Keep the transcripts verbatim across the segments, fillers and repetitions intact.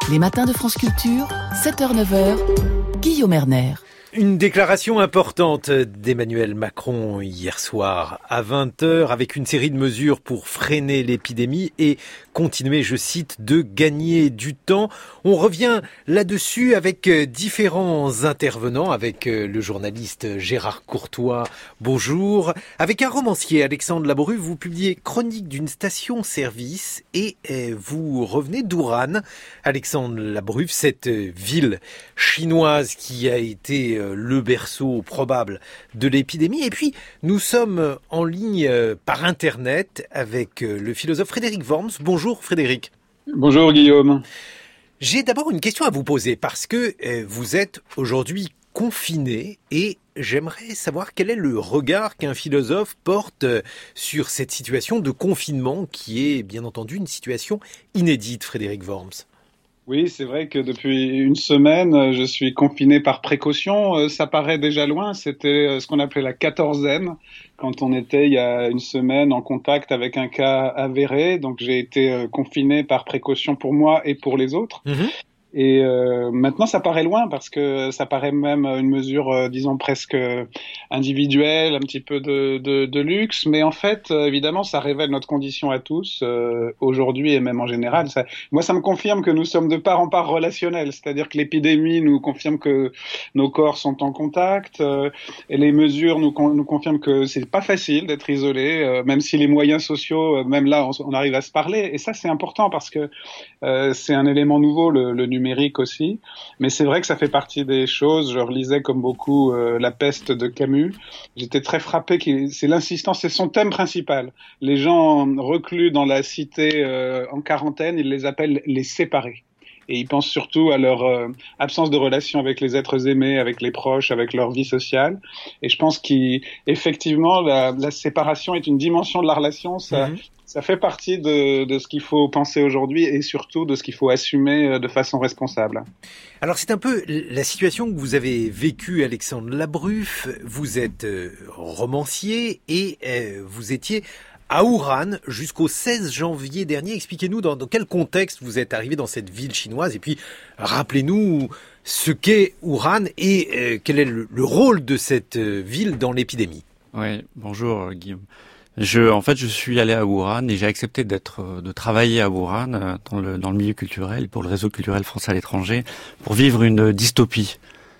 Les matins de France Culture, sept heures neuf heures, Guillaume Erner. Une déclaration importante d'Emmanuel Macron hier soir à vingt heures avec une série de mesures pour freiner l'épidémie et continuer, je cite, de gagner du temps. On revient là-dessus avec différents intervenants, avec le journaliste Gérard Courtois, bonjour. Avec un romancier, Alexandre Labru, vous publiez Chronique d'une station-service et vous revenez d'Ouran. Alexandre Labru, cette ville chinoise qui a été le berceau probable de l'épidémie. Et puis, nous sommes en ligne par Internet avec le philosophe Frédéric Worms. Bonjour Frédéric. Bonjour Guillaume. J'ai d'abord une question à vous poser parce que vous êtes aujourd'hui confiné et j'aimerais savoir quel est le regard qu'un philosophe porte sur cette situation de confinement qui est bien entendu une situation inédite, Frédéric Worms. Oui, c'est vrai que depuis une semaine, je suis confiné par précaution. Ça paraît déjà loin. C'était ce qu'on appelait la quatorzaine, quand on était il y a une semaine en contact avec un cas avéré. Donc j'ai été confiné par précaution pour moi et pour les autres. Mmh. Et euh, maintenant, ça paraît loin parce que ça paraît même une mesure, euh, disons, presque individuelle, un petit peu de, de, de luxe. Mais en fait, euh, évidemment, ça révèle notre condition à tous, euh, aujourd'hui et même en général. Ça, moi, ça me confirme que nous sommes de part en part relationnels. C'est-à-dire que l'épidémie nous confirme que nos corps sont en contact. Euh, et les mesures nous, con, nous confirment que c'est pas facile d'être isolé, euh, même si les moyens sociaux, euh, même là, on, on arrive à se parler. Et ça, c'est important parce que euh, c'est un élément nouveau, le, le numérique. numérique aussi, mais c'est vrai que ça fait partie des choses. Je relisais comme beaucoup euh, La Peste de Camus. J'étais très frappé, qu'il... c'est l'insistance, c'est son thème principal. Les gens reclus dans la cité euh, en quarantaine, il les appelle les séparés. Et ils pensent surtout à leur euh, absence de relation avec les êtres aimés, avec les proches, avec leur vie sociale. Et je pense qu'effectivement, la, la séparation est une dimension de la relation. Ça, mmh. ça fait partie de, de ce qu'il faut penser aujourd'hui et surtout de ce qu'il faut assumer de façon responsable. Alors c'est un peu la situation que vous avez vécue, Alexandre Labru. Vous êtes romancier et euh, vous étiez à Ouran jusqu'au seize janvier dernier. Expliquez-nous dans, dans quel contexte vous êtes arrivé dans cette ville chinoise et puis rappelez-nous ce qu'est Ouran et euh, quel est le, le rôle de cette ville dans l'épidémie. Oui, bonjour Guillaume. Je, en fait, je suis allé à Ouran et j'ai accepté d'être, de travailler à Ouran dans le, dans le milieu culturel pour le réseau culturel français à l'étranger pour vivre une dystopie.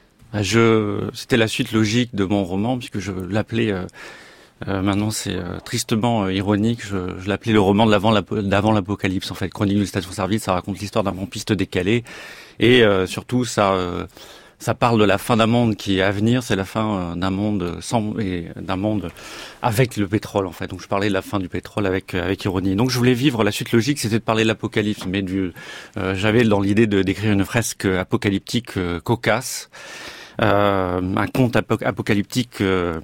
Je, c'était la suite logique de mon roman puisque je l'appelais euh, Euh, maintenant, c'est euh, tristement euh, ironique. Je, je l'appelais le roman de l'avant, d'avant l'apocalypse. En fait, Chronique d'une station-service, ça raconte l'histoire d'un pompiste décalé, et euh, surtout, ça, euh, ça parle de la fin d'un monde qui est à venir. C'est la fin euh, d'un monde sans, et d'un monde avec le pétrole, en fait. Donc, je parlais de la fin du pétrole avec avec ironie. Donc, je voulais vivre la suite logique, c'était de parler de l'apocalypse, mais du, euh, j'avais dans l'idée de d'écrire une fresque apocalyptique euh, cocasse, euh, un conte ap- apocalyptique. Euh,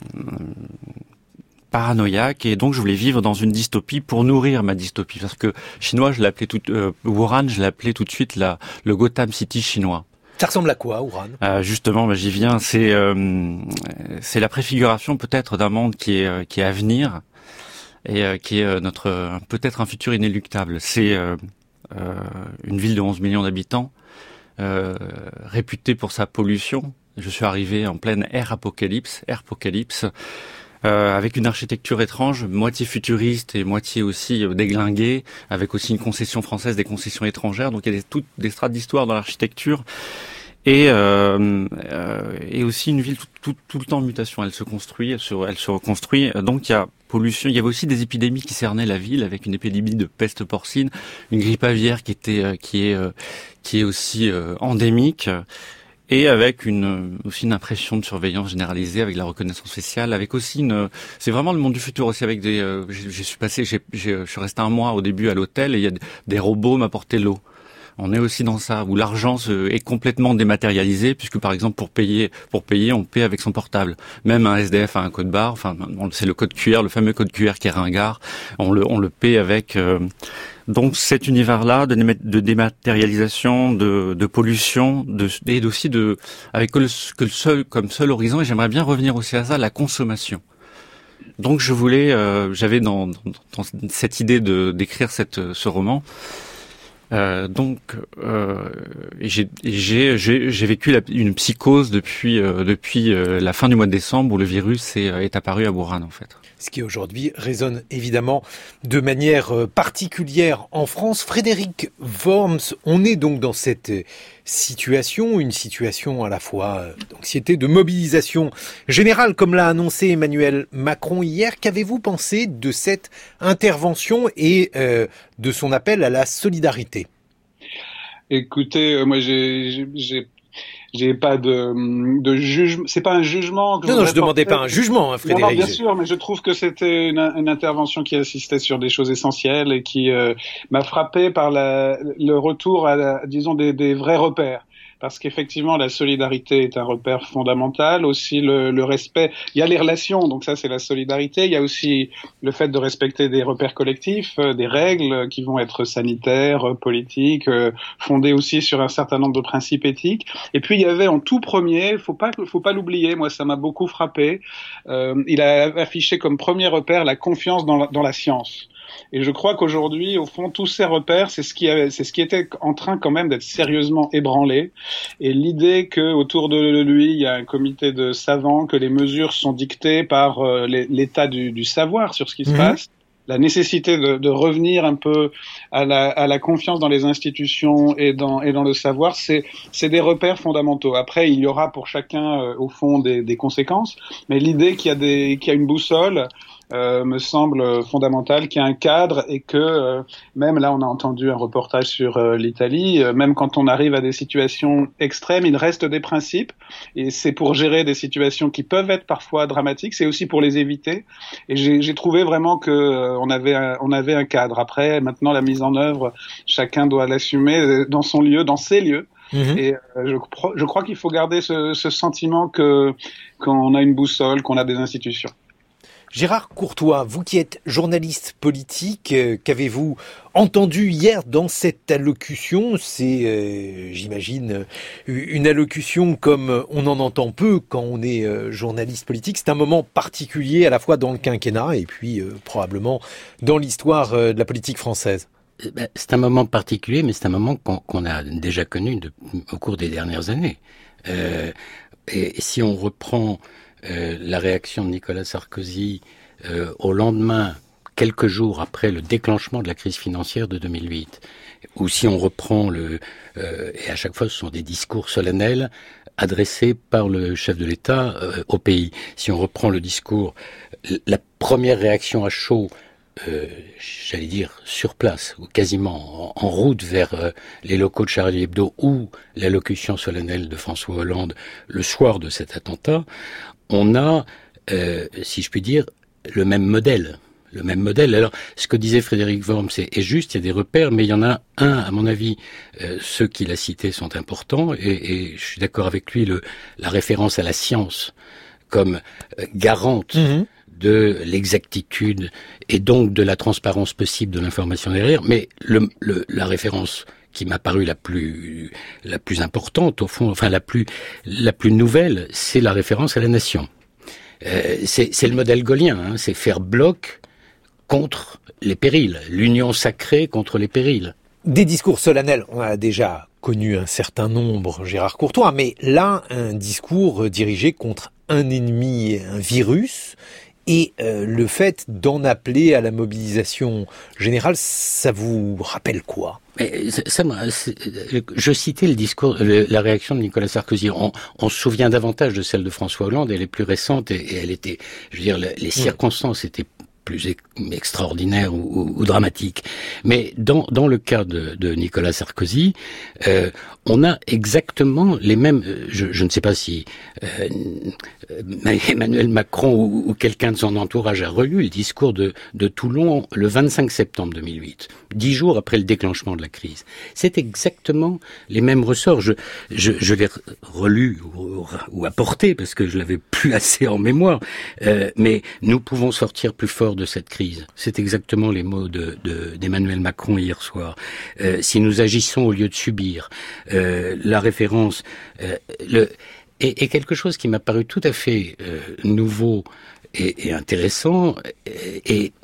paranoïaque, et donc je voulais vivre dans une dystopie pour nourrir ma dystopie, parce que chinois, je l'appelais tout, euh, Ouran, je l'appelais tout de suite la, le Gotham City chinois. Ça ressemble à quoi, Ouran ? euh, Justement, bah, j'y viens. C'est, euh, c'est la préfiguration peut-être d'un monde qui est, euh, qui est à venir et euh, qui est euh, notre euh, peut-être un futur inéluctable. C'est euh, euh, une ville de onze millions d'habitants, euh, réputée pour sa pollution. Je suis arrivé en pleine ère apocalypse, ère apocalypse. Euh, avec une architecture étrange, moitié futuriste et moitié aussi euh, déglinguée, avec aussi une concession française, des concessions étrangères. Donc il y a des, toutes des strates d'histoire dans l'architecture et euh, euh, et aussi une ville tout, tout, tout le temps en mutation. Elle se construit, elle se, elle se reconstruit. Donc il y a pollution. Il y avait aussi des épidémies qui cernaient la ville, avec une épidémie de peste porcine, une grippe aviaire qui était euh, qui est euh, qui est aussi euh, endémique. Et avec une aussi une impression de surveillance généralisée, avec la reconnaissance faciale, avec aussi une c'est vraiment le monde du futur aussi, avec des euh, j'ai, j'ai suis passé j'ai, j'ai je suis resté un mois au début à l'hôtel et il y a des robots m'apportaient l'eau. On est aussi dans ça où l'argent se, est complètement dématérialisé, puisque par exemple pour payer pour payer on paie avec son portable. Même un S D F a un code barre, enfin c'est le code Q R, le fameux code Q R qui est ringard. On le on le paie avec euh, donc cet univers-là de, de dématérialisation, de, de pollution, de, et aussi de avec que le, que le seul comme seul horizon. Et j'aimerais bien revenir aussi à ça, la consommation. Donc je voulais, euh, j'avais dans, dans, dans cette idée de d'écrire cette ce roman Euh, donc, euh, j'ai, j'ai, j'ai, j'ai vécu la, une psychose depuis euh, depuis euh, la fin du mois de décembre où le virus est, est apparu à Wuhan, en fait. Ce qui aujourd'hui résonne évidemment de manière particulière en France. Frédéric Worms, on est donc dans cette situation, une situation à la fois d'anxiété, de mobilisation générale, comme l'a annoncé Emmanuel Macron hier. Qu'avez-vous pensé de cette intervention et euh, de son appel à la solidarité ? Écoutez, euh, moi j'ai, j'ai, j'ai J'ai pas de, de jugement. C'est pas un jugement. Que non, je non, je demandais pas un jugement, hein, Frédéric. Non, non, bien sûr, mais je trouve que c'était une, une intervention qui insistait sur des choses essentielles et qui euh, m'a frappé par la, le retour à, la, disons, des, des vrais repères. Parce qu'effectivement, la solidarité est un repère fondamental. Aussi, le, le respect. Il y a les relations, donc ça, c'est la solidarité. Il y a aussi le fait de respecter des repères collectifs, euh, des règles qui vont être sanitaires, euh, politiques, euh, fondées aussi sur un certain nombre de principes éthiques. Et puis, il y avait en tout premier, faut pas, faut pas l'oublier. Moi, ça m'a beaucoup frappé. Euh, il a affiché comme premier repère la confiance dans la, dans la science. Et je crois qu'aujourd'hui, au fond, tous ces repères, c'est ce qui avait, c'est ce qui était en train quand même d'être sérieusement ébranlé. Et l'idée que autour de lui, il y a un comité de savants, que les mesures sont dictées par euh, les, l'état du, du savoir sur ce qui mmh. se passe, la nécessité de, de revenir un peu à la, à la confiance dans les institutions et dans, et dans le savoir, c'est, c'est des repères fondamentaux. Après, il y aura pour chacun, euh, au fond, des, des conséquences, mais l'idée qu'il y a des, qu'il y a une boussole, Euh, me semble fondamental, qu'il y a un cadre et que euh, même là on a entendu un reportage sur euh, l'Italie, euh, même quand on arrive à des situations extrêmes, il reste des principes et c'est pour gérer des situations qui peuvent être parfois dramatiques, c'est aussi pour les éviter et j'ai, j'ai trouvé vraiment que euh, on avait un, on avait un cadre. Après maintenant la mise en œuvre, chacun doit l'assumer dans son lieu, dans ses lieux. Mmh. Et euh, je, je crois qu'il faut garder ce, ce sentiment que qu'on a une boussole, qu'on a des institutions. Gérard Courtois, vous qui êtes journaliste politique, euh, qu'avez-vous entendu hier dans cette allocution ? C'est, euh, j'imagine, une allocution comme on en entend peu quand on est euh, journaliste politique. C'est un moment particulier à la fois dans le quinquennat et puis euh, probablement dans l'histoire euh, de la politique française. C'est un moment particulier, mais c'est un moment qu'on, qu'on a déjà connu de, au cours des dernières années. Euh, et, et si on reprend Euh, la réaction de Nicolas Sarkozy euh, au lendemain, quelques jours après le déclenchement de la crise financière de deux mille huit, ou si on reprend le... Euh, et à chaque fois, ce sont des discours solennels adressés par le chef de l'État euh, au pays. Si on reprend le discours, la première réaction à chaud, euh, j'allais dire sur place, ou quasiment en, en route vers euh, les locaux de Charlie Hebdo, ou l'allocution solennelle de François Hollande le soir de cet attentat, on a, euh, si je puis dire, le même modèle. Le même modèle. Alors, ce que disait Frédéric Worms est, est juste, il y a des repères, mais il y en a un, à mon avis, euh, ceux qu'il a cités sont importants, et, et je suis d'accord avec lui, le, la référence à la science comme euh, garante mmh. de l'exactitude et donc de la transparence possible de l'information derrière, mais le, le, la référence qui m'a paru la plus la plus importante au fond, enfin la plus la plus nouvelle, c'est la référence à la nation. Euh, c'est, c'est le modèle gaulien, hein, c'est faire bloc contre les périls, l'union sacrée contre les périls. Des discours solennels, on a déjà connu un certain nombre, Gérard Courtois, mais là, un discours dirigé contre un ennemi, un virus. Et euh, le fait d'en appeler à la mobilisation générale, ça vous rappelle quoi ? Mais ça, ça, je citais le discours, le, la réaction de Nicolas Sarkozy. On, on se souvient davantage de celle de François Hollande. Elle est plus récente et, et elle était, je veux dire, les, les circonstances étaient plus extraordinaire ou, ou, ou dramatique. Mais dans, dans le cas de, de Nicolas Sarkozy, euh, on a exactement les mêmes... Je, je ne sais pas si euh, Emmanuel Macron ou, ou quelqu'un de son entourage a relu le discours de, de Toulon le vingt-cinq septembre deux mille huit, dix jours après le déclenchement de la crise. C'est exactement les mêmes ressorts. Je, je, je l'ai relu ou, ou apporté parce que je l'avais plus assez en mémoire. Euh, mais nous pouvons sortir plus fort de cette crise. C'est exactement les mots de, de, d'Emmanuel Macron hier soir. Euh, si nous agissons au lieu de subir, euh, la référence euh, le, est, est quelque chose qui m'a paru tout à fait euh, nouveau et, et intéressant et,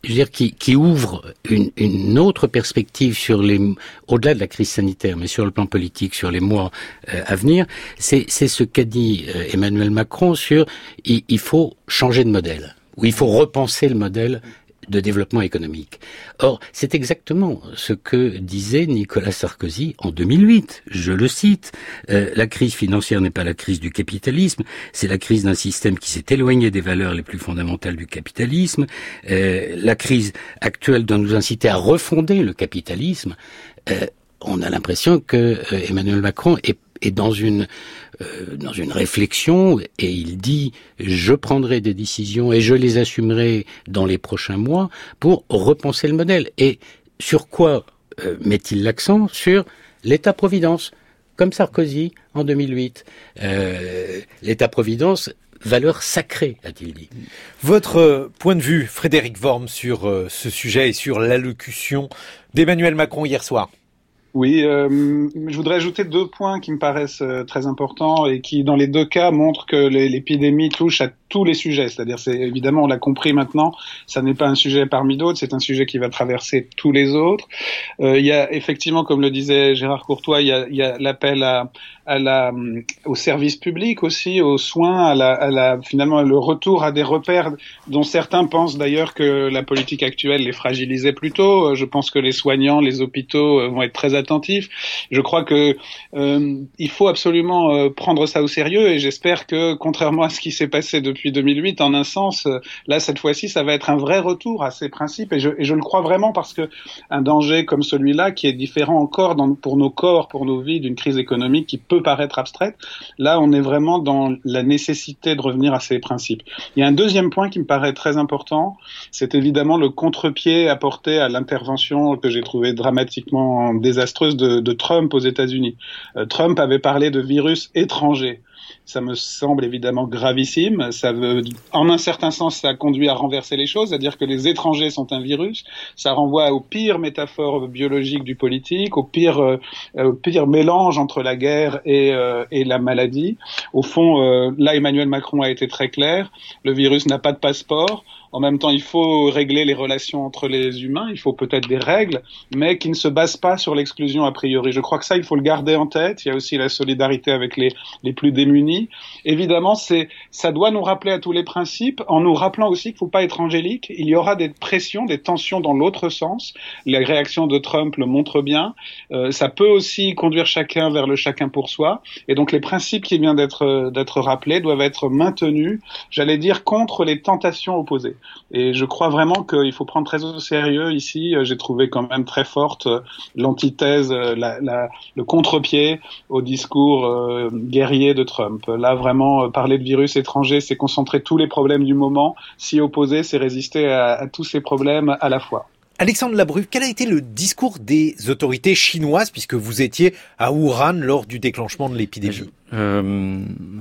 je veux dire, qui, qui ouvre une, une autre perspective sur les, au-delà de la crise sanitaire, mais sur le plan politique, sur les mois euh, à venir, c'est, c'est ce qu'a dit euh, Emmanuel Macron sur il, il faut changer de modèle, ou il faut repenser le modèle de développement économique. Or, c'est exactement ce que disait Nicolas Sarkozy en deux mille huit. Je le cite, euh, la crise financière n'est pas la crise du capitalisme, c'est la crise d'un système qui s'est éloigné des valeurs les plus fondamentales du capitalisme. Euh, la crise actuelle doit nous inciter à refonder le capitalisme. Euh, on a l'impression que euh, Emmanuel Macron est, est dans une euh, dans une réflexion, et il dit je prendrai des décisions et je les assumerai dans les prochains mois pour repenser le modèle. Et sur quoi euh, met-il l'accent? Sur l'État-providence, comme Sarkozy en deux mille huit. Euh, L'État-providence, valeur sacrée, a-t-il dit. Votre point de vue, Frédéric Worm, sur euh, ce sujet et sur l'allocution d'Emmanuel Macron hier soir? Oui, euh, je voudrais ajouter deux points qui me paraissent euh, très importants et qui, dans les deux cas, montrent que les, l'épidémie touche à tous les sujets. C'est-à-dire, c'est évidemment, on l'a compris maintenant, ça n'est pas un sujet parmi d'autres, c'est un sujet qui va traverser tous les autres. Euh, il y a effectivement, comme le disait Gérard Courtois, il y a, il y a l'appel à, à la, au service public aussi, aux soins, à la, à la, finalement, le retour à des repères dont certains pensent d'ailleurs que la politique actuelle les fragilisait plutôt. Je pense que les soignants, les hôpitaux vont être très attentifs. Je crois que euh, il faut absolument euh, prendre ça au sérieux, et j'espère que, contrairement à ce qui s'est passé depuis deux mille huit, en un sens, euh, là cette fois-ci, ça va être un vrai retour à ces principes, et je, et je le crois vraiment, parce que un danger comme celui-là, qui est différent encore dans, pour nos corps, pour nos vies, d'une crise économique qui peut paraître abstraite, là on est vraiment dans la nécessité de revenir à ces principes. Il y a un deuxième point qui me paraît très important, c'est évidemment le contre-pied apporté à l'intervention que j'ai trouvé dramatiquement désastreuse De, de Trump aux États-Unis. Euh, Trump avait parlé de virus étranger. Ça me semble évidemment gravissime. Ça veut, en un certain sens, ça conduit à renverser les choses, c'est-à-dire que les étrangers sont un virus. Ça renvoie aux pires métaphores biologiques du politique, au pire, euh, au pire mélange entre la guerre et, euh, et la maladie. Au fond, euh, là, Emmanuel Macron a été très clair. Le virus n'a pas de passeport. En même temps, il faut régler les relations entre les humains, il faut peut-être des règles, mais qui ne se basent pas sur l'exclusion a priori. Je crois que ça, il faut le garder en tête. Il y a aussi la solidarité avec les, les plus démunis. Évidemment, c'est, ça doit nous rappeler à tous les principes, en nous rappelant aussi qu'il ne faut pas être angélique. Il y aura des pressions, des tensions dans l'autre sens. La réaction de Trump le montre bien. Euh, ça peut aussi conduire chacun vers le chacun pour soi. Et donc, les principes qui viennent d'être, d'être rappelés doivent être maintenus, j'allais dire, contre les tentations opposées. Et je crois vraiment qu'il faut prendre très au sérieux ici. J'ai trouvé quand même très forte l'antithèse, la, la, le contre-pied au discours euh, guerrier de Trump. Là, vraiment, parler de virus étranger, c'est concentrer tous les problèmes du moment. S'y opposer, c'est résister à, à tous ces problèmes à la fois. Alexandre Labruve, quel a été le discours des autorités chinoises, puisque vous étiez à Wuhan lors du déclenchement de l'épidémie? euh...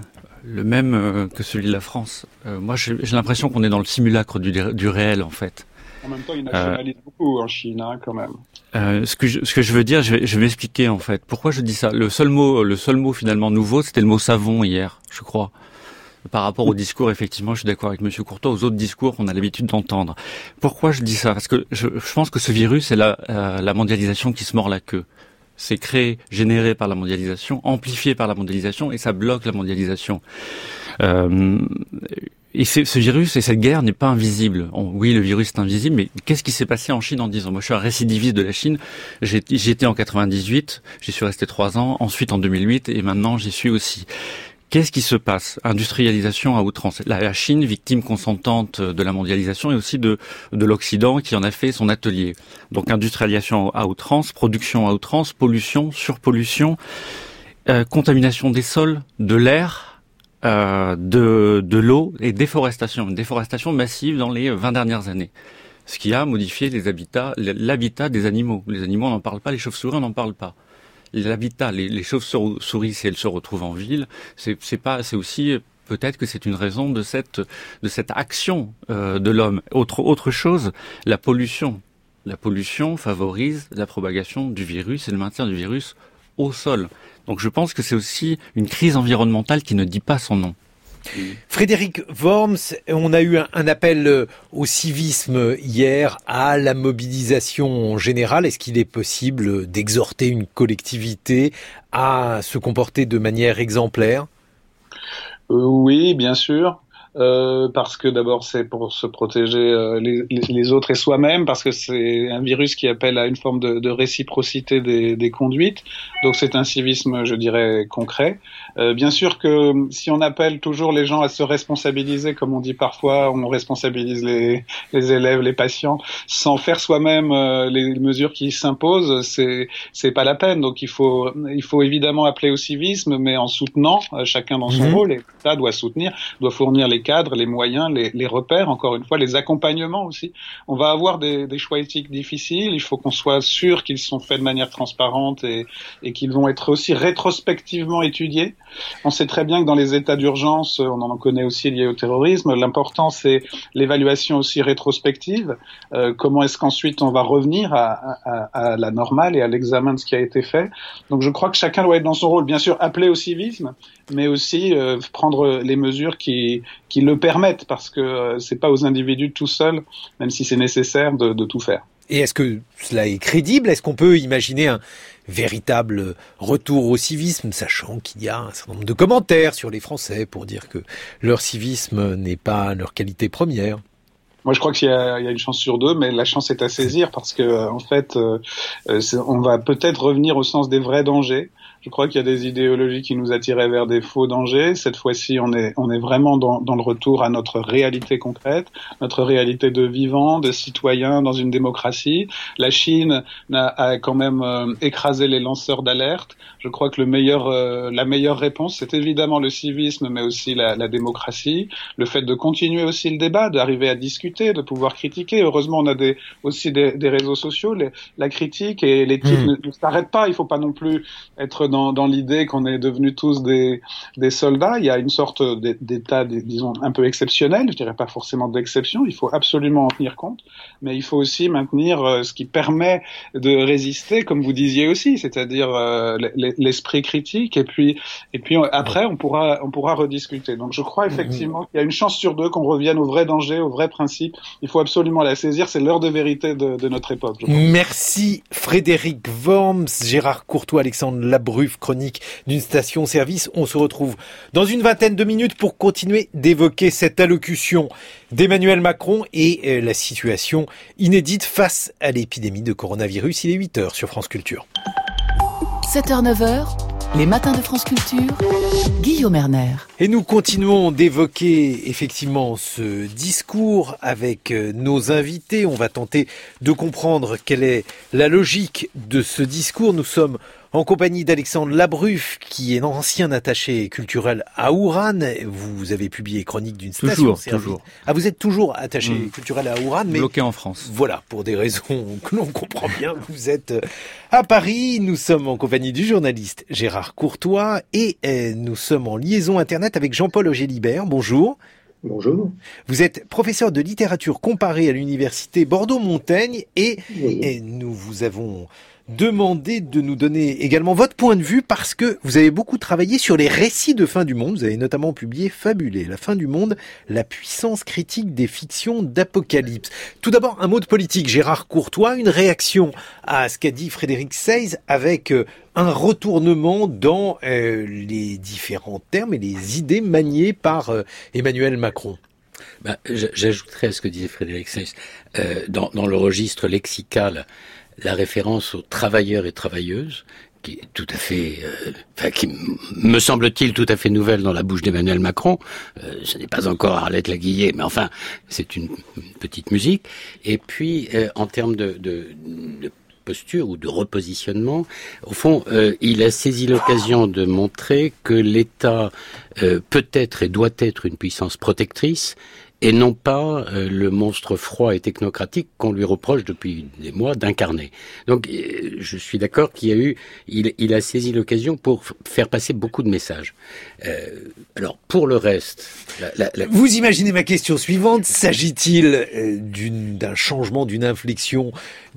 Le même euh, que celui de la France. Euh, moi, j'ai, j'ai l'impression qu'on est dans le simulacre du, du réel, en fait. En même temps, ils nationalisent euh, beaucoup en Chine, hein, quand même. Euh, ce que je, ce que je veux dire, je vais, je vais m'expliquer, en fait. Pourquoi je dis ça? Le seul mot, le seul mot finalement nouveau, c'était le mot savon hier, je crois. Par rapport au discours, effectivement, je suis d'accord avec Monsieur Courtois, aux autres discours qu'on a l'habitude d'entendre. Pourquoi je dis ça? Parce que je, je pense que ce virus, c'est la, euh, la mondialisation qui se mord la queue. C'est créé, généré par la mondialisation, amplifié par la mondialisation, et ça bloque la mondialisation. Euh, et c'est, ce virus et cette guerre n'est pas invisible. On, oui, le virus est invisible, mais qu'est-ce qui s'est passé en Chine en dix ans? Moi, je suis un récidiviste de la Chine. J'ai, j'y étais en quatre-vingt-dix-huit, j'y suis resté trois ans, ensuite en deux mille huit, et maintenant j'y suis aussi. Qu'est-ce qui se passe? Industrialisation à outrance. La, la Chine, victime consentante de la mondialisation et aussi de, de l'Occident qui en a fait son atelier. Donc industrialisation à outrance, production à outrance, pollution, surpollution, euh, contamination des sols, de l'air, euh, de, de l'eau et déforestation. Une déforestation massive dans les vingt dernières années. Ce qui a modifié les habitats, l'habitat des animaux. Les animaux, on n'en parle pas, les chauves-souris, on n'en parle pas. L'habitat, les, les chauves-souris, si elles se retrouvent en ville, c'est, c'est pas, c'est aussi peut-être que c'est une raison de cette de cette action euh, de l'homme. Autre autre chose, la pollution. La pollution favorise la propagation du virus et le maintien du virus au sol. Donc je pense que c'est aussi une crise environnementale qui ne dit pas son nom. Mmh. Frédéric Worms, on a eu un, un appel au civisme hier, à la mobilisation générale. Est-ce qu'il est possible d'exhorter une collectivité à se comporter de manière exemplaire ? euh, Oui, bien sûr. Euh, parce que d'abord c'est pour se protéger euh, les, les autres et soi-même, parce que c'est un virus qui appelle à une forme de, de réciprocité des, des conduites, donc c'est un civisme, je dirais, concret. Euh, bien sûr que si on appelle toujours les gens à se responsabiliser, comme on dit parfois, on responsabilise les, les élèves, les patients, sans faire soi-même euh, les mesures qui s'imposent, c'est c'est pas la peine. Donc il faut il faut évidemment appeler au civisme, mais en soutenant euh, chacun dans son mmh. rôle. Et l'État doit soutenir, doit fournir les cadres, les moyens, les, les repères, encore une fois, les accompagnements aussi. On va avoir des, des choix éthiques difficiles, il faut qu'on soit sûr qu'ils sont faits de manière transparente et, et qu'ils vont être aussi rétrospectivement étudiés. On sait très bien que dans les états d'urgence, on en connaît aussi liés au terrorisme, l'important c'est l'évaluation aussi rétrospective. Euh, comment est-ce qu'ensuite on va revenir à, à, à la normale et à l'examen de ce qui a été fait. Donc je crois que chacun doit être dans son rôle, bien sûr appelé au civisme, mais aussi euh, prendre les mesures qui qui le permettent, parce que euh, c'est pas aux individus tout seuls, même si c'est nécessaire de, de tout faire. Et est-ce que cela est crédible ? Est-ce qu'on peut imaginer un véritable retour au civisme, sachant qu'il y a un certain nombre de commentaires sur les Français pour dire que leur civisme n'est pas leur qualité première ? Moi, je crois qu'il y a, il y a une chance sur deux, mais la chance est à saisir, parce que en fait, euh, on va peut-être revenir au sens des vrais dangers. Je crois qu'il y a des idéologies qui nous attiraient vers des faux dangers. Cette fois-ci, on est, on est vraiment dans, dans le retour à notre réalité concrète, notre réalité de vivant, de citoyen dans une démocratie. La Chine a, a quand même euh, écrasé les lanceurs d'alerte. Je crois que le meilleur, euh, la meilleure réponse, c'est évidemment le civisme, mais aussi la, la démocratie. Le fait de continuer aussi le débat, d'arriver à discuter, de pouvoir critiquer. Heureusement, on a des, aussi des, des réseaux sociaux. Les, la critique et l'éthique mmh. ne, ne s'arrêtent pas. Il ne faut pas non plus être dans, dans l'idée qu'on est devenus tous des, des soldats. Il y a une sorte d'état, disons, un peu exceptionnel. Je dirais pas forcément d'exception. Il faut absolument en tenir compte. Mais il faut aussi maintenir ce qui permet de résister, comme vous disiez aussi, c'est-à-dire euh, l'esprit critique. Et puis, et puis après, on pourra, on pourra rediscuter. Donc, je crois effectivement qu'il y a une chance sur deux qu'on revienne aux vrais dangers, aux vrais principes. Il faut absolument la saisir. C'est l'heure de vérité de, de notre époque. Je pense. Merci Frédéric Worms, Gérard Courtois, Alexandre Labruffe, chronique d'une station-service. On se retrouve dans une vingtaine de minutes pour continuer d'évoquer cette allocution d'Emmanuel Macron et la situation inédite face à l'épidémie de coronavirus. Il est huit heures sur France Culture. sept heures neuf heures, les matins de France Culture, Guillaume Erner. Et nous continuons d'évoquer effectivement ce discours avec nos invités. On va tenter de comprendre quelle est la logique de ce discours. Nous sommes en compagnie d'Alexandre Labruffe, qui est ancien attaché culturel à Ouran. Vous avez publié Chronique d'une station toujours, service. Toujours. Ah, vous êtes toujours attaché mmh. culturel à Ouran, mais bloqué en France. Voilà, pour des raisons que l'on comprend bien. Vous êtes à Paris. Nous sommes en compagnie du journaliste Gérard Courtois et nous sommes en liaison internet avec Jean-Paul Auger-Libert. Bonjour. Bonjour. Vous êtes professeur de littérature comparée à l'université Bordeaux-Montaigne et, oui. et nous vous avons demandé de nous donner également votre point de vue parce que vous avez beaucoup travaillé sur les récits de fin du monde. Vous avez notamment publié Fabulé, la fin du monde, la puissance critique des fictions d'apocalypse. Tout d'abord, un mot de politique. Gérard Courtois, une réaction à ce qu'a dit Frédéric Seyss avec un retournement dans euh, les différents termes et les idées maniées par euh, Emmanuel Macron. Ben, j'ajouterais à ce que disait Frédéric Seyss, euh, dans, dans le registre lexical, la référence aux travailleurs et travailleuses, qui est tout à fait, euh, enfin, qui me semble-t-il tout à fait nouvelle dans la bouche d'Emmanuel Macron. Euh, ce n'est pas encore Arlette Laguillet, mais enfin, c'est une, une petite musique. Et puis, euh, en termes de, de, de posture ou de repositionnement, au fond, euh, il a saisi l'occasion de montrer que l'État euh, peut être et doit être une puissance protectrice, et non pas euh, le monstre froid et technocratique qu'on lui reproche depuis des mois d'incarner. Donc, euh, je suis d'accord qu'il y a eu, il, il a saisi l'occasion pour f- faire passer beaucoup de messages. Euh, alors, pour le reste, la, la, la... Vous imaginez ma question suivante, s'agit-il euh, d'une, d'un changement, d'une inflexion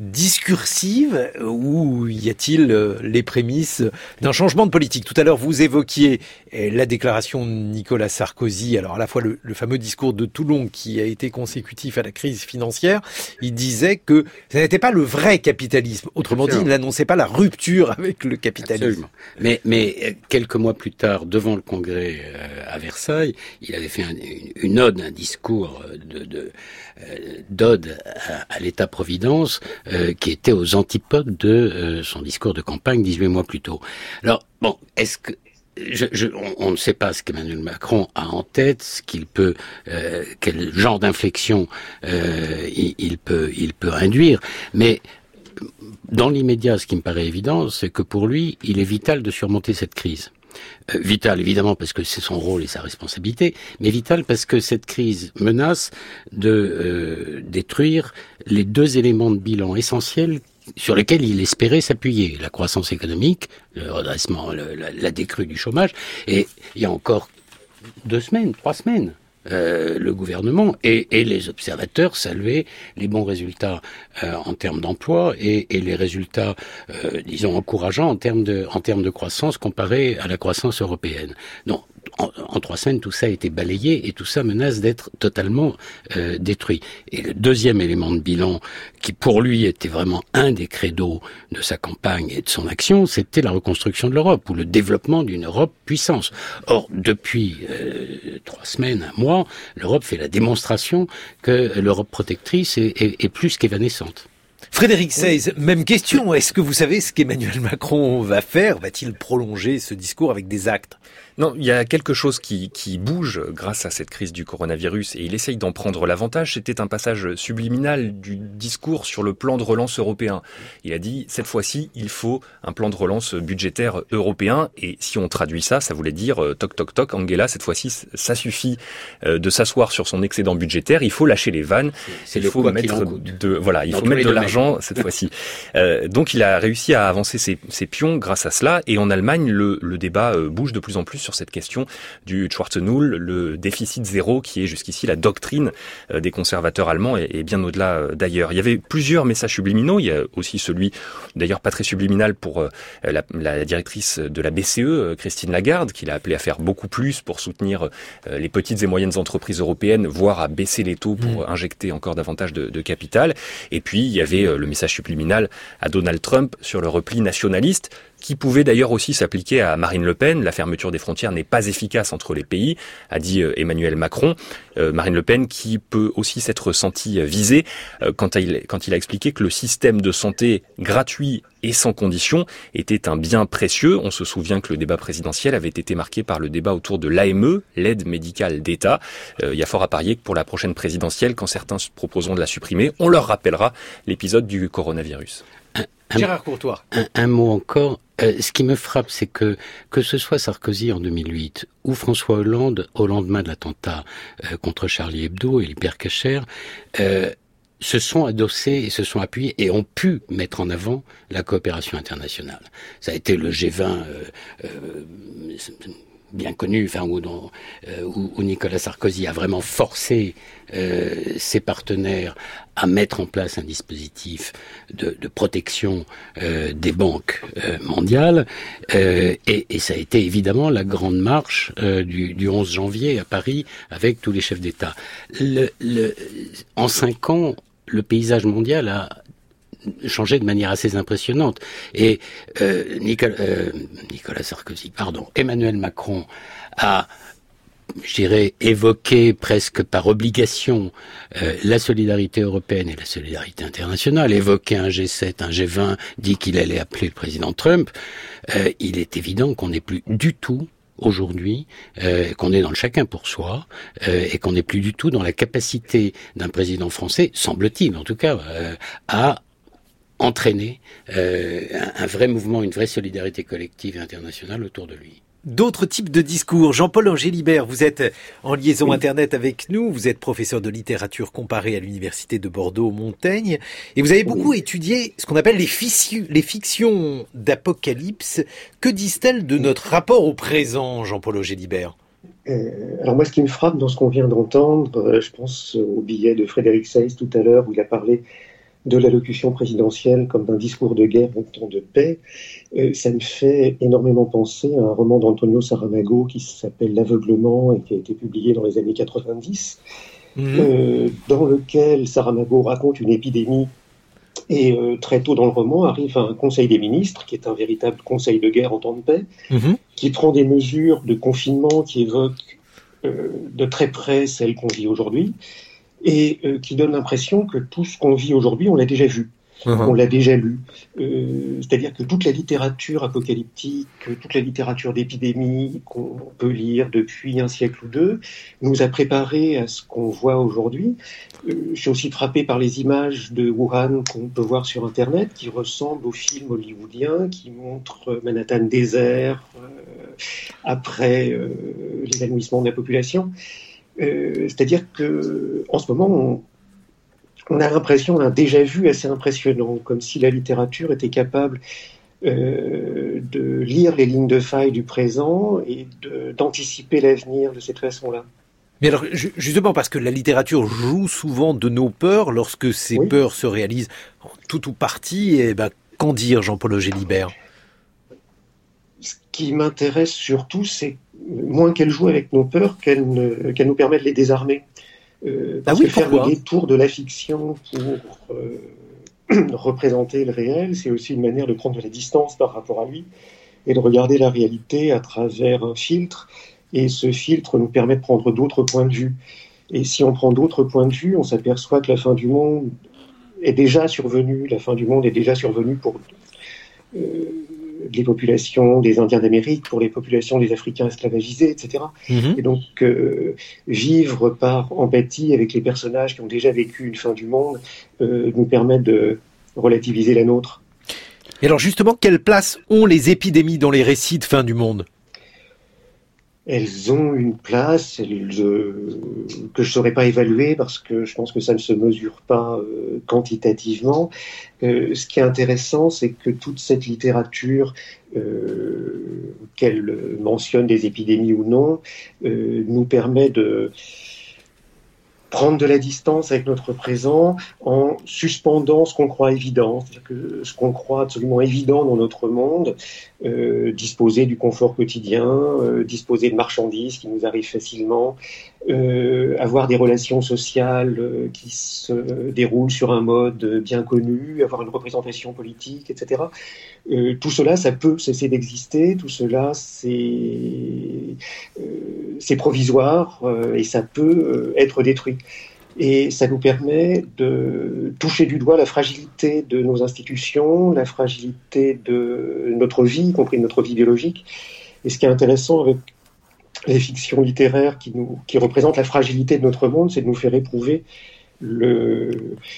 discursive, ou y a-t-il euh, les prémices d'un changement de politique? Tout à l'heure, vous évoquiez euh, la déclaration de Nicolas Sarkozy, alors à la fois le, le fameux discours de Toulon qui a été consécutif à la crise financière. Il disait que ça n'était pas le vrai capitalisme. Autrement dit, il n'annonçait pas la rupture avec le capitalisme. Absolument. Mais, mais quelques mois plus tard, devant le Congrès euh, à Versailles, il avait fait un, une, une ode, un discours de, de euh, d'ode à, à l'État-providence euh, qui était aux antipodes de euh, son discours de campagne dix-huit mois plus tôt. Alors, bon, est-ce que Je, je, on, on ne sait pas ce qu'Emmanuel Macron a en tête, ce qu'il peut, euh, quel genre d'inflexion euh, il, il peut, il peut induire. Mais dans l'immédiat, ce qui me paraît évident, c'est que pour lui, il est vital de surmonter cette crise. Euh, vital, évidemment, parce que c'est son rôle et sa responsabilité, mais vital parce que cette crise menace de euh, détruire les deux éléments de bilan essentiels sur lesquels il espérait s'appuyer, la croissance économique, le redressement, le, la, la décrue du chômage, et il y a encore deux semaines, trois semaines, euh, le gouvernement et, et les observateurs saluaient les bons résultats euh, en termes d'emploi et, et les résultats, euh, disons, encourageants en termes de, en termes de croissance comparés à la croissance européenne. Non. En, en trois semaines, tout ça a été balayé et tout ça menace d'être totalement euh, détruit. Et le deuxième élément de bilan, qui pour lui était vraiment un des credos de sa campagne et de son action, c'était la reconstruction de l'Europe, ou le développement d'une Europe puissance. Or, depuis euh, trois semaines, un mois, l'Europe fait la démonstration que l'Europe protectrice est, est, est plus qu'évanescente. Frédéric Seyss, même question. Est-ce que vous savez ce qu'Emmanuel Macron va faire? Va-t-il prolonger ce discours avec des actes? Non, il y a quelque chose qui, qui bouge grâce à cette crise du coronavirus et il essaye d'en prendre l'avantage. C'était un passage subliminal du discours sur le plan de relance européen. Il a dit, cette fois-ci, il faut un plan de relance budgétaire européen. Et si on traduit ça, ça voulait dire, euh, toc toc toc, Angela, cette fois-ci, ça suffit euh, de s'asseoir sur son excédent budgétaire. Il faut lâcher les vannes. C'est il le faut quoi mettre qu'il en coûte. de, voilà, il Dans faut mettre de domaines. l'argent cette fois-ci. Euh, donc il a réussi à avancer ses, ses pions grâce à cela. Et en Allemagne, le, le débat euh, bouge de plus en plus sur cette question du Schwarzennull, le déficit zéro qui est jusqu'ici la doctrine euh, des conservateurs allemands et, et bien au-delà euh, d'ailleurs. Il y avait plusieurs messages subliminaux. Il y a aussi celui, d'ailleurs pas très subliminal pour euh, la, la directrice de la B C E, euh, Christine Lagarde, qui l'a appelé à faire beaucoup plus pour soutenir euh, les petites et moyennes entreprises européennes, voire à baisser les taux pour mmh. injecter encore davantage de, de capital. Et puis il y avait euh, le message subliminal à Donald Trump sur le repli nationaliste, qui pouvait d'ailleurs aussi s'appliquer à Marine Le Pen. La fermeture des frontières n'est pas efficace entre les pays, a dit Emmanuel Macron. Euh, Marine Le Pen qui peut aussi s'être sentie visée euh, quand, il, quand il a expliqué que le système de santé gratuit et sans condition était un bien précieux. On se souvient que le débat présidentiel avait été marqué par le débat autour de l'A M E, l'aide médicale d'État. Euh, il y a fort à parier que pour la prochaine présidentielle, quand certains se proposeront de la supprimer, on leur rappellera l'épisode du coronavirus. Un, Gérard Courtois. Un, un mot encore. Euh, ce qui me frappe, c'est que que ce soit Sarkozy en deux mille huit ou François Hollande au lendemain de l'attentat euh, contre Charlie Hebdo et l'hypercacher, euh, se sont adossés et se sont appuyés et ont pu mettre en avant la coopération internationale. Ça a été le G vingt euh, euh, bien connu, enfin où, dont, euh, où, où Nicolas Sarkozy a vraiment forcé euh, ses partenaires à mettre en place un dispositif de, de protection euh, des banques euh, mondiales, euh, et, et ça a été évidemment la grande marche euh, du, du onze janvier à Paris avec tous les chefs d'État. Le, le, en cinq ans, le paysage mondial a changé de manière assez impressionnante. Et euh, Nicolas, euh, Nicolas Sarkozy, pardon, Emmanuel Macron a, je dirais, évoqué presque par obligation euh, la solidarité européenne et la solidarité internationale, évoqué un G sept, un G vingt, dit qu'il allait appeler le président Trump. Euh, il est évident qu'on n'est plus du tout aujourd'hui, euh, qu'on est dans le chacun pour soi, euh, et qu'on n'est plus du tout dans la capacité d'un président français, semble-t-il en tout cas, euh, à entraîner euh, un, un vrai mouvement, une vraie solidarité collective et internationale autour de lui. d'autres types de discours. Jean-Paul Angélibert, vous êtes en liaison oui. Internet avec nous, vous êtes professeur de littérature comparée à l'Université de Bordeaux-Montaigne, et vous avez beaucoup oui. étudié ce qu'on appelle les, fici- les fictions d'apocalypse. Que disent-elles de notre rapport au présent, Jean-Paul Angélibert ? Euh, alors moi, ce qui me frappe dans ce qu'on vient d'entendre, euh, je pense au billet de Frédéric Seyss tout à l'heure, où il a parlé de l'allocution présidentielle comme d'un discours de guerre en temps de paix, euh, ça me fait énormément penser à un roman d'Antonio Saramago qui s'appelle L'Aveuglement et qui a été publié dans les années quatre-vingt-dix, mmh. euh, dans lequel Saramago raconte une épidémie et euh, très tôt dans le roman arrive un conseil des ministres, qui est un véritable conseil de guerre en temps de paix, mmh. qui prend des mesures de confinement qui évoquent euh, de très près celles qu'on vit aujourd'hui, et euh, qui donne l'impression que tout ce qu'on vit aujourd'hui, on l'a déjà vu, mmh. on l'a déjà lu. Euh, c'est-à-dire que toute la littérature apocalyptique, toute la littérature d'épidémie qu'on peut lire depuis un siècle ou deux, nous a préparé à ce qu'on voit aujourd'hui. Euh, je suis aussi frappé par les images de Wuhan qu'on peut voir sur Internet, qui ressemblent aux films hollywoodiens, qui montrent Manhattan désert, euh, après euh, l'évanouissement de la population. Euh, c'est-à-dire que en ce moment, on, on a l'impression d'un déjà-vu assez impressionnant, comme si la littérature était capable euh, de lire les lignes de faille du présent et de, d'anticiper l'avenir de cette façon-là. Mais alors, justement, parce que la littérature joue souvent de nos peurs, lorsque ces oui. peurs se réalisent en tout ou partie, et ben, qu'en dire, Jean-Paul Angélibert ? Ce qui m'intéresse surtout, c'est moins qu'elle joue avec nos peurs, qu'elle, ne, qu'elle nous permet de les désarmer. Euh, parce ah oui, que faire le détour de la fiction pour euh, représenter le réel, c'est aussi une manière de prendre de la distance par rapport à lui et de regarder la réalité à travers un filtre. Et ce filtre nous permet de prendre d'autres points de vue. Et si on prend d'autres points de vue, on s'aperçoit que la fin du monde est déjà survenue. La fin du monde est déjà survenue pour euh, les populations des Indiens d'Amérique, pour les populations des Africains esclavagisés, et cetera. Mmh. Et donc, euh, vivre par empathie avec les personnages qui ont déjà vécu une fin du monde euh, nous permet de relativiser la nôtre. Et alors justement, quelle place ont les épidémies dans les récits de fin du monde ? Elles ont une place elles, euh, que je ne saurais pas évaluer parce que je pense que ça ne se mesure pas euh, quantitativement. Euh, ce qui est intéressant, c'est que toute cette littérature, euh, qu'elle mentionne des épidémies ou non, euh, nous permet de prendre de la distance avec notre présent en suspendant ce qu'on croit évident, c'est-à-dire que ce qu'on croit absolument évident dans notre monde, euh, disposer du confort quotidien, euh, disposer de marchandises qui nous arrivent facilement, euh, avoir des relations sociales euh, qui se déroulent sur un mode bien connu, avoir une représentation politique, et cetera. Euh, tout cela, ça peut cesser d'exister, tout cela, c'est, euh, c'est provisoire euh, et ça peut euh, être détruit. Et ça nous permet de toucher du doigt la fragilité de nos institutions, la fragilité de notre vie, y compris de notre vie biologique. Et ce qui est intéressant avec les fictions littéraires qui, nous, qui représentent la fragilité de notre monde, c'est de nous faire éprouver le,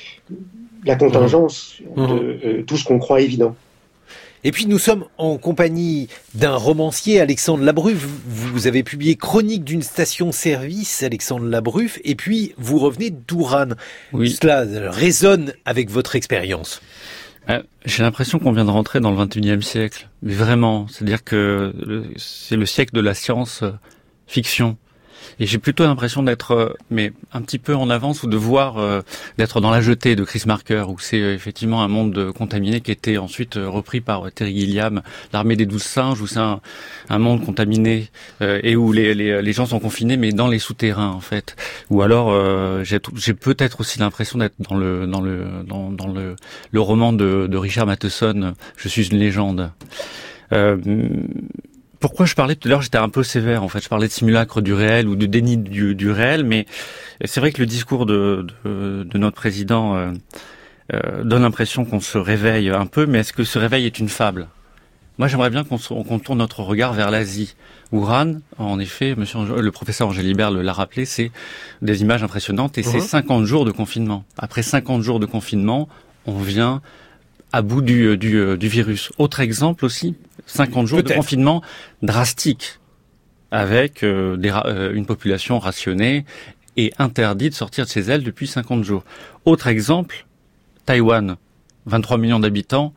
la contingence mmh. de euh, tout ce qu'on croit évident. Et puis nous sommes en compagnie d'un romancier, Alexandre Labruffe. Vous avez publié Chronique d'une station-service, Alexandre Labruffe, et puis vous revenez d'Ouran. Oui. Cela résonne avec votre expérience. Euh, j'ai l'impression qu'on vient de rentrer dans le vingt et unième siècle. Mais vraiment, c'est-à-dire que le, c'est le siècle de la science-fiction. Et j'ai plutôt l'impression d'être, euh, mais un petit peu en avance, ou de voir, euh, d'être dans La Jetée de Chris Marker, où c'est euh, effectivement un monde contaminé qui était ensuite euh, repris par euh, Terry Gilliam, L'Armée des douze singes, où c'est un, un monde contaminé euh, et où les, les, les gens sont confinés, mais dans les souterrains en fait. Ou alors, euh, j'ai, j'ai peut-être aussi l'impression d'être dans le dans le dans, dans le, le roman de, de Richard Matheson, Je suis une légende. Euh, Pourquoi je parlais tout à l'heure, j'étais un peu sévère en fait, je parlais de simulacre du réel ou de déni du, du réel, mais c'est vrai que le discours de, de, de notre président euh, euh, donne l'impression qu'on se réveille un peu, mais est-ce que ce réveil est une fable ? Moi j'aimerais bien qu'on, qu'on tourne notre regard vers l'Asie. Ouran, en effet, monsieur, le professeur Angélibert l'a rappelé, c'est des images impressionnantes et mmh. c'est cinquante jours de confinement. Après cinquante jours de confinement, on vient à bout du, du, du virus. Autre exemple aussi, cinquante jours Peut-être. de confinement drastique, avec euh, des, euh, une population rationnée et interdite de sortir de ses ailes depuis cinquante jours. Autre exemple, Taïwan, vingt-trois millions d'habitants,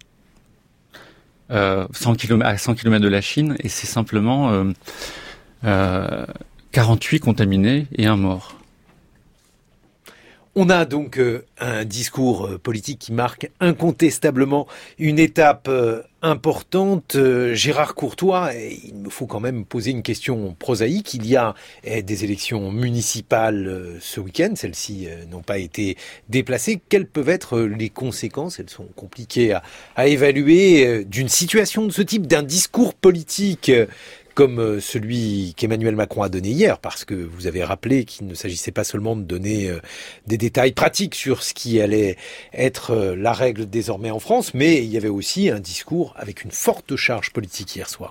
euh, cent kilomètres, à cent kilomètres de la Chine, et c'est simplement euh, euh, quarante-huit contaminés et un mort. On a donc euh, un discours euh, politique qui marque incontestablement une étape euh, importante. Euh, Gérard Courtois, il me faut quand même poser une question prosaïque. Il y a eh, des élections municipales euh, ce week-end. Celles-ci euh, n'ont pas été déplacées. Quelles peuvent être les conséquences ? Elles sont compliquées à, à évaluer euh, d'une situation de ce type, d'un discours politique euh, comme celui qu'Emmanuel Macron a donné hier, parce que vous avez rappelé qu'il ne s'agissait pas seulement de donner des détails pratiques sur ce qui allait être la règle désormais en France, mais il y avait aussi un discours avec une forte charge politique hier soir.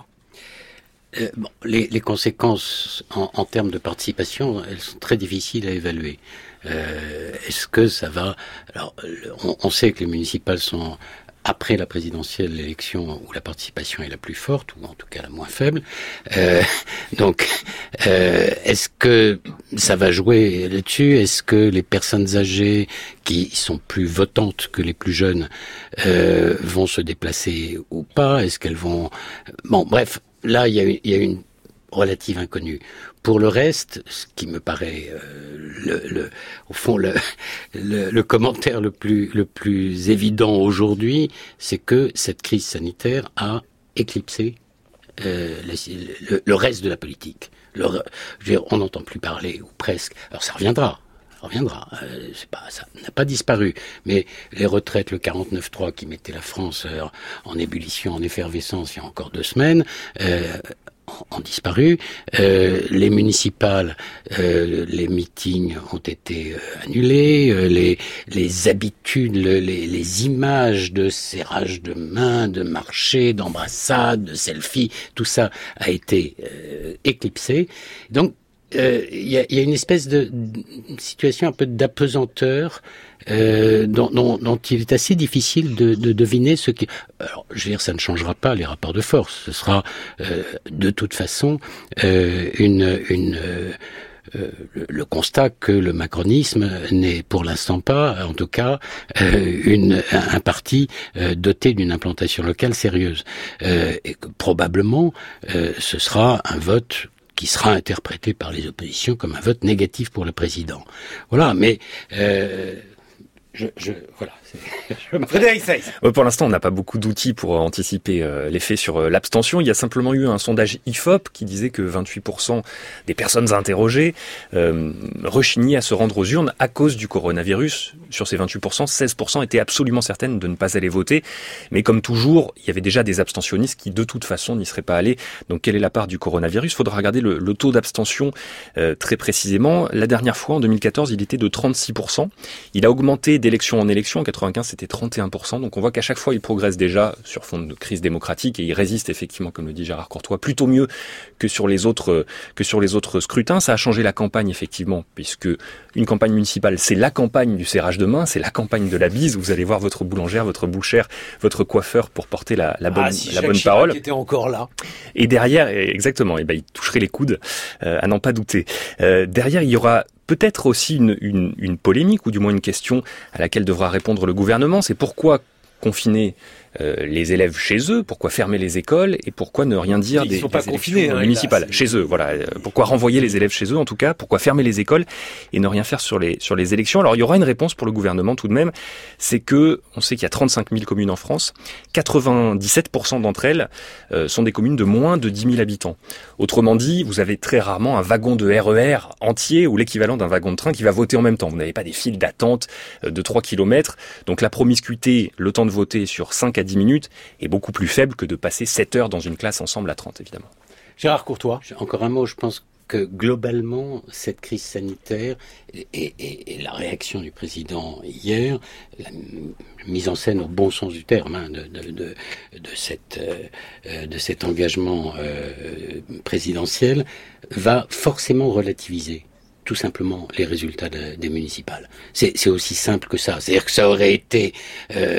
Euh, bon, les, les conséquences en, en termes de participation, elles sont très difficiles à évaluer. Euh, est-ce que ça va... Alors, on, on sait que les municipales sont... après la présidentielle, l'élection où la participation est la plus forte, ou en tout cas la moins faible. Euh, donc, euh, est-ce que ça va jouer là-dessus ? Est-ce que les personnes âgées, qui sont plus votantes que les plus jeunes, euh, vont se déplacer ou pas ? Est-ce qu'elles vont... Bon, bref, là, il y a une, il y a une relative inconnue. Pour le reste, ce qui me paraît, euh, le, le, au fond, le, le, le commentaire le plus, le plus évident aujourd'hui, c'est que cette crise sanitaire a éclipsé euh, le, le, le reste de la politique. Le, je veux dire, on n'entend plus parler, ou presque. Alors ça reviendra. Ça reviendra. Euh, c'est pas, ça n'a pas disparu. Mais les retraites, le quarante-neuf trois qui mettait la France euh, en ébullition, en effervescence il y a encore deux semaines, euh, ont disparu. Euh, les municipales, euh, les meetings ont été euh, annulés. Euh, les, les habitudes, le, les, les images de serrage de mains, de marché, d'embrassades, de selfies, tout ça a été euh, éclipsé. Donc, il euh, y, a, y a une espèce de, de situation un peu d'apesanteur euh, dont, dont, dont il est assez difficile de, de deviner ce qui... Alors, je veux dire, ça ne changera pas les rapports de force. Ce sera euh, de toute façon euh, une... une euh, Euh, le, le constat que le macronisme n'est pour l'instant pas, en tout cas, euh, une, un, un parti euh, doté d'une implantation locale sérieuse. Euh, et que probablement, euh, ce sera un vote qui sera interprété par les oppositions comme un vote négatif pour le président. Voilà, mais... Euh, Je, je, voilà. Frédéric Seyss. Pour l'instant, on n'a pas beaucoup d'outils pour anticiper euh, l'effet sur euh, l'abstention. Il y a simplement eu un sondage I F O P qui disait que vingt-huit pour cent des personnes interrogées euh, rechignaient à se rendre aux urnes à cause du coronavirus. Sur ces vingt-huit pour cent, seize pour cent étaient absolument certaines de ne pas aller voter. Mais comme toujours, il y avait déjà des abstentionnistes qui, de toute façon, n'y seraient pas allés. Donc, quelle est la part du coronavirus ? Il faudra regarder le, le taux d'abstention euh, très précisément. La dernière fois, en deux mille quatorze, il était de trente-six pour cent. Il a augmenté d'élection en élection. En quatre-vingt-quinze, c'était trente et un pour cent. Donc on voit qu'à chaque fois, il progresse déjà sur fond de crise démocratique et il résiste effectivement, comme le dit Gérard Courtois, plutôt mieux que sur les autres, que sur les autres scrutins. Ça a changé la campagne, effectivement, puisque une campagne municipale, c'est la campagne du serrage de main, c'est la campagne de la bise. Vous allez voir votre boulangère, votre bouchère, votre coiffeur pour porter la, la bonne, ah, si la bonne Chirac parole. Était encore là. Et derrière, exactement, et ben, il toucherait les coudes, euh, à n'en pas douter. Euh, derrière, il y aura peut-être aussi une, une, une polémique, ou du moins une question à laquelle devra répondre le gouvernement, c'est pourquoi confiner euh, les élèves chez eux, pourquoi fermer les écoles et pourquoi ne rien dire Ils des, sont pas des confinés, élections hein, municipales là, chez eux. Voilà, pourquoi renvoyer les élèves chez eux en tout cas, pourquoi fermer les écoles et ne rien faire sur les sur les élections. Alors il y aura une réponse pour le gouvernement tout de même, c'est que on sait qu'il y a trente-cinq mille communes en France, quatre-vingt-dix-sept pour cent d'entre elles euh, sont des communes de moins de dix mille habitants. Autrement dit, vous avez très rarement un wagon de R E R entier ou l'équivalent d'un wagon de train qui va voter en même temps. Vous n'avez pas des files d'attente de trois kilomètres. Donc la promiscuité, le temps de voter sur cinq à dix minutes est beaucoup plus faible que de passer sept heures dans une classe ensemble à trente, évidemment. Gérard Courtois. Encore un mot, je pense que globalement, cette crise sanitaire et, et, et la réaction du président hier, la mise en scène au bon sens du terme hein, de, de, de, de, cette, euh, de cet engagement euh, présidentiel, va forcément relativiser tout simplement les résultats de, des municipales. C'est, c'est aussi simple que ça. C'est-à-dire que ça aurait été euh,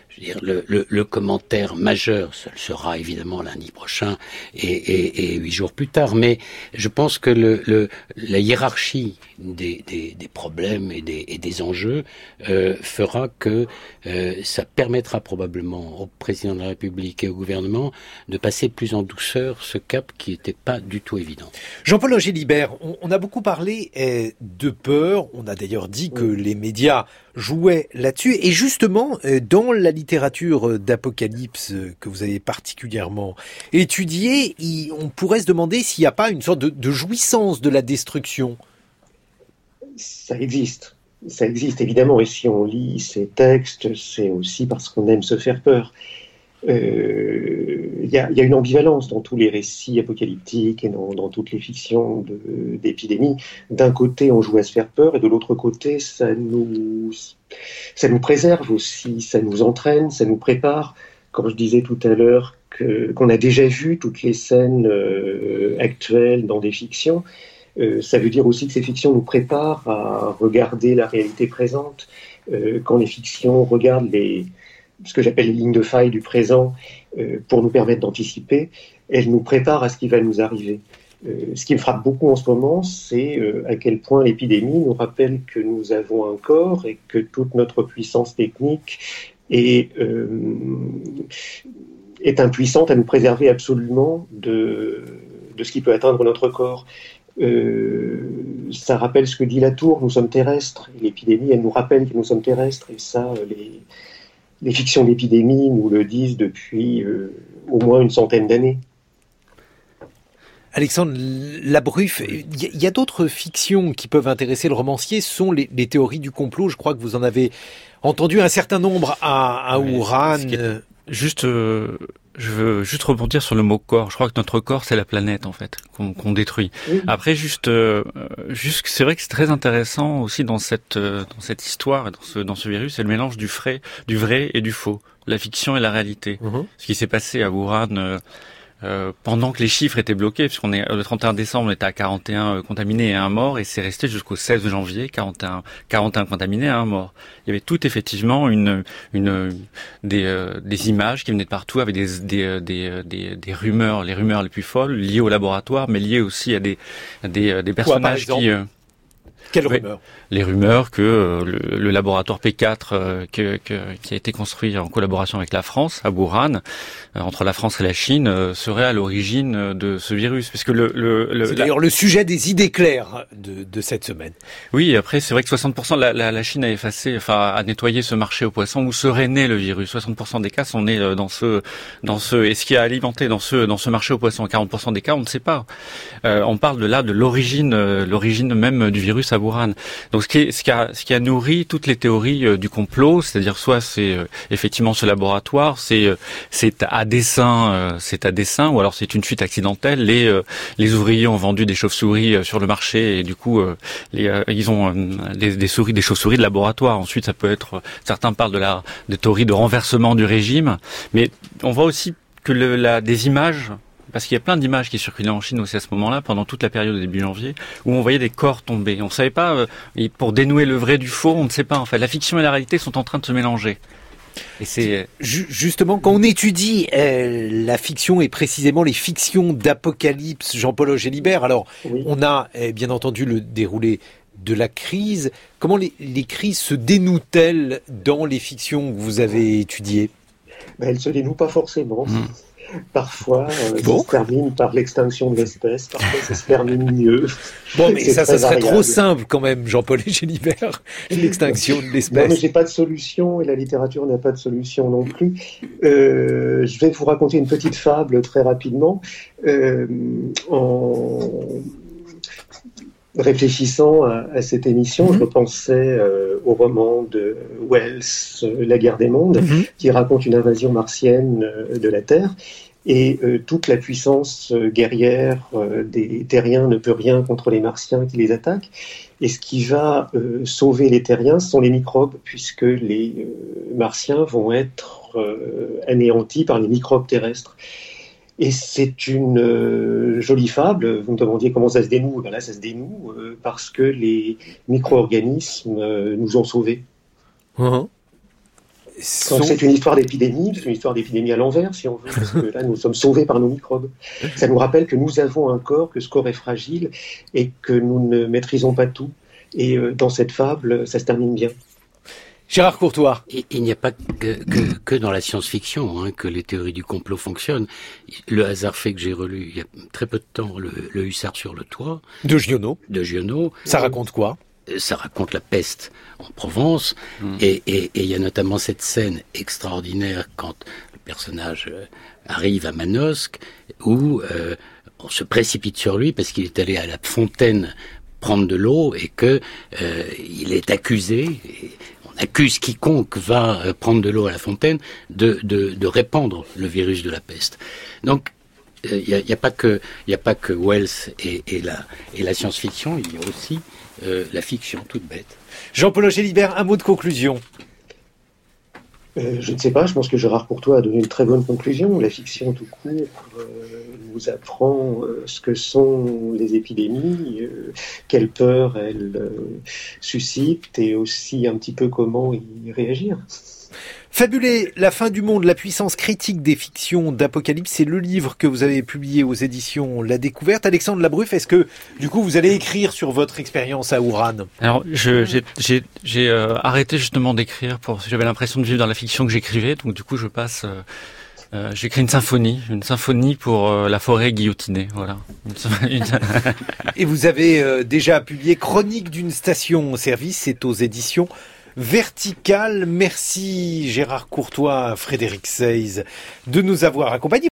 je veux dire, le, le, le commentaire majeur, ce sera évidemment lundi prochain et, et, et huit jours plus tard. Mais je pense que le, le, la hiérarchie des, des, des problèmes et des, et des enjeux euh, fera que euh, ça permettra probablement au président de la République et au gouvernement de passer plus en douceur ce cap qui n'était pas du tout évident. Jean-Paul Augé-Libert, on, on a beaucoup parlé eh, de peur. On a d'ailleurs dit que les médias jouaient là-dessus. Et justement, eh, dans la littérature d'apocalypse que vous avez particulièrement étudiée, il, on pourrait se demander s'il n'y a pas une sorte de, de jouissance de la destruction. Ça existe. Ça existe évidemment. Et si on lit ces textes, c'est aussi parce qu'on aime se faire peur. Il euh, y, a, y a une ambivalence dans tous les récits apocalyptiques et dans, dans toutes les fictions de, d'épidémie. D'un côté, on joue à se faire peur, et de l'autre côté, ça nous, ça nous préserve aussi, ça nous entraîne, ça nous prépare. Quand je disais tout à l'heure que, qu'on a déjà vu toutes les scènes euh, actuelles dans des fictions, euh, ça veut dire aussi que ces fictions nous préparent à regarder la réalité présente. Euh, quand les fictions regardent les ce que j'appelle les lignes de faille du présent, euh, pour nous permettre d'anticiper, elles nous préparent à ce qui va nous arriver. Euh, ce qui me frappe beaucoup en ce moment, c'est euh, à quel point l'épidémie nous rappelle que nous avons un corps et que toute notre puissance technique est, euh, est impuissante à nous préserver absolument de, de ce qui peut atteindre notre corps. Euh, ça rappelle ce que dit Latour, nous sommes terrestres. Et l'épidémie, elle nous rappelle que nous sommes terrestres, et ça, les... Les fictions d'épidémie nous le disent depuis euh, au moins une centaine d'années. Alexandre Labruffe, il y, y a d'autres fictions qui peuvent intéresser le romancier, ce sont les, les théories du complot. Je crois que vous en avez entendu un certain nombre à, à ouais, Wuhan. Juste, euh, je veux juste rebondir sur le mot corps. Je crois que notre corps, c'est la planète, en fait, qu'on, qu'on détruit. Oui. Après, juste, euh, juste, c'est vrai que c'est très intéressant aussi dans cette, euh, dans cette histoire et dans ce, dans ce virus, c'est le mélange du vrai, du vrai et du faux, la fiction et la réalité. Mmh. Ce qui s'est passé à Wuhan, euh, Euh, pendant que les chiffres étaient bloqués, puisqu'on est le trente et un décembre, on était à quarante et un contaminés et un mort, et c'est resté jusqu'au seize janvier, quarante et un, quarante et un contaminés et un mort. Il y avait tout effectivement une, une des, euh, des images qui venaient de partout, avec des, des, des, des, des rumeurs, les rumeurs les plus folles liées au laboratoire, mais liées aussi à des, des, des personnages Quoi, qui euh, Quelles oui, rumeurs Les rumeurs que euh, le, le laboratoire P quatre euh, que, que, qui a été construit en collaboration avec la France, à Wuhan, euh, entre la France et la Chine, euh, serait à l'origine de ce virus. Parce que le, le, le c'est d'ailleurs la... le sujet des idées claires de, de cette semaine. Oui, après, c'est vrai que soixante pour cent la, la, la Chine a effacé, enfin, a nettoyé ce marché aux poissons où serait né le virus. soixante pour cent des cas sont nés dans ce, dans ce, et ce qui a alimenté dans ce, dans ce marché aux poissons. quarante pour cent des cas, on ne sait pas. Euh, on parle de là de l'origine, euh, l'origine même du virus à Wuhan. Donc, ce qui, est, ce, qui a, ce qui a nourri toutes les théories euh, du complot, c'est-à-dire soit c'est euh, effectivement ce laboratoire, c'est euh, c'est à dessein, euh, c'est à dessein, ou alors c'est une fuite accidentelle. Les euh, les ouvriers ont vendu des chauves-souris euh, sur le marché et du coup euh, les, euh, ils ont euh, des, des souris, des chauves-souris de laboratoire. Ensuite, ça peut être, certains parlent de la de théorie de renversement du régime, mais on voit aussi que le, la des images. Parce qu'il y a plein d'images qui circulaient en Chine aussi à ce moment-là, pendant toute la période de début janvier, où on voyait des corps tomber. On ne savait pas, euh, pour dénouer le vrai du faux, on ne sait pas en fait. La fiction et la réalité sont en train de se mélanger. Et c'est justement quand on étudie euh, la fiction et précisément les fictions d'apocalypse, Jean-Paul Augé-Libert. Alors, oui. on a euh, bien entendu le déroulé de la crise. Comment les, les crises se dénouent-elles dans les fictions que vous avez étudiées ? Ben, elles se dénouent pas forcément. Mmh. Parfois, euh, bon. ça se termine par l'extinction de l'espèce, parfois ça se termine mieux. Bon, mais ça, ça serait variable. Trop simple quand même, Jean-Paul Augé-Libert, l'extinction de l'espèce. Non, mais j'ai pas de solution, et la littérature n'a pas de solution non plus. Euh, je vais vous raconter une petite fable très rapidement. Euh, en réfléchissant à, à cette émission, mmh. je repensais euh, au roman de Wells, euh, La guerre des mondes, mmh. qui raconte une invasion martienne euh, de la Terre. Et euh, toute la puissance euh, guerrière euh, des Terriens ne peut rien contre les Martiens qui les attaquent. Et ce qui va euh, sauver les Terriens, ce sont les microbes, puisque les euh, Martiens vont être euh, anéantis par les microbes terrestres. Et c'est une euh, jolie fable. Vous me demandiez comment ça se dénoue. Ben là, ça se dénoue euh, parce que les micro-organismes euh, nous ont sauvés. Mmh. Sont... Donc c'est une histoire d'épidémie, c'est une histoire d'épidémie à l'envers, si on veut, parce que là, nous sommes sauvés par nos microbes. Ça nous rappelle que nous avons un corps, que ce corps est fragile et que nous ne maîtrisons pas tout. Et euh, dans cette fable, ça se termine bien. Gérard Courtois. Il, il n'y a pas que, que, que dans la science-fiction hein, que les théories du complot fonctionnent. Le hasard fait que j'ai relu il y a très peu de temps le, le Hussard sur le toit. De Giono. De Giono. Ça raconte quoi ? Ça raconte la peste en Provence. Mmh. Et il y a notamment cette scène extraordinaire quand le personnage arrive à Manosque où euh, on se précipite sur lui parce qu'il est allé à la fontaine prendre de l'eau et que euh, il est accusé... Et, accuse quiconque va prendre de l'eau à la fontaine de, de, de répandre le virus de la peste. Donc, il euh, n'y a, y a pas que, il y a pas que Wells et, et la, et la science-fiction, il y a aussi euh, la fiction toute bête. Jean-Paul Gélibert, un mot de conclusion. Euh, je ne sais pas, je pense que Gérard Courtois a donné une très bonne conclusion. La fiction tout court euh, nous apprend euh, ce que sont les épidémies, euh, quelle peur elles euh, suscitent et aussi un petit peu comment y réagir. Fabulé, la fin du monde, la puissance critique des fictions d'Apocalypse, c'est le livre que vous avez publié aux éditions La Découverte. Alexandre Labruffe, est-ce que du coup vous allez écrire sur votre expérience à Ouran ? Alors je, j'ai, j'ai, j'ai euh, arrêté justement d'écrire, pour, j'avais l'impression de vivre dans la fiction que j'écrivais, donc du coup je passe... Euh, euh, j'écris une symphonie, une symphonie pour euh, la forêt guillotinée, voilà. Et vous avez euh, déjà publié Chronique d'une station-service, c'est aux éditions Vertical. Merci Gérard Courtois, Frédéric Seyss de nous avoir accompagnés.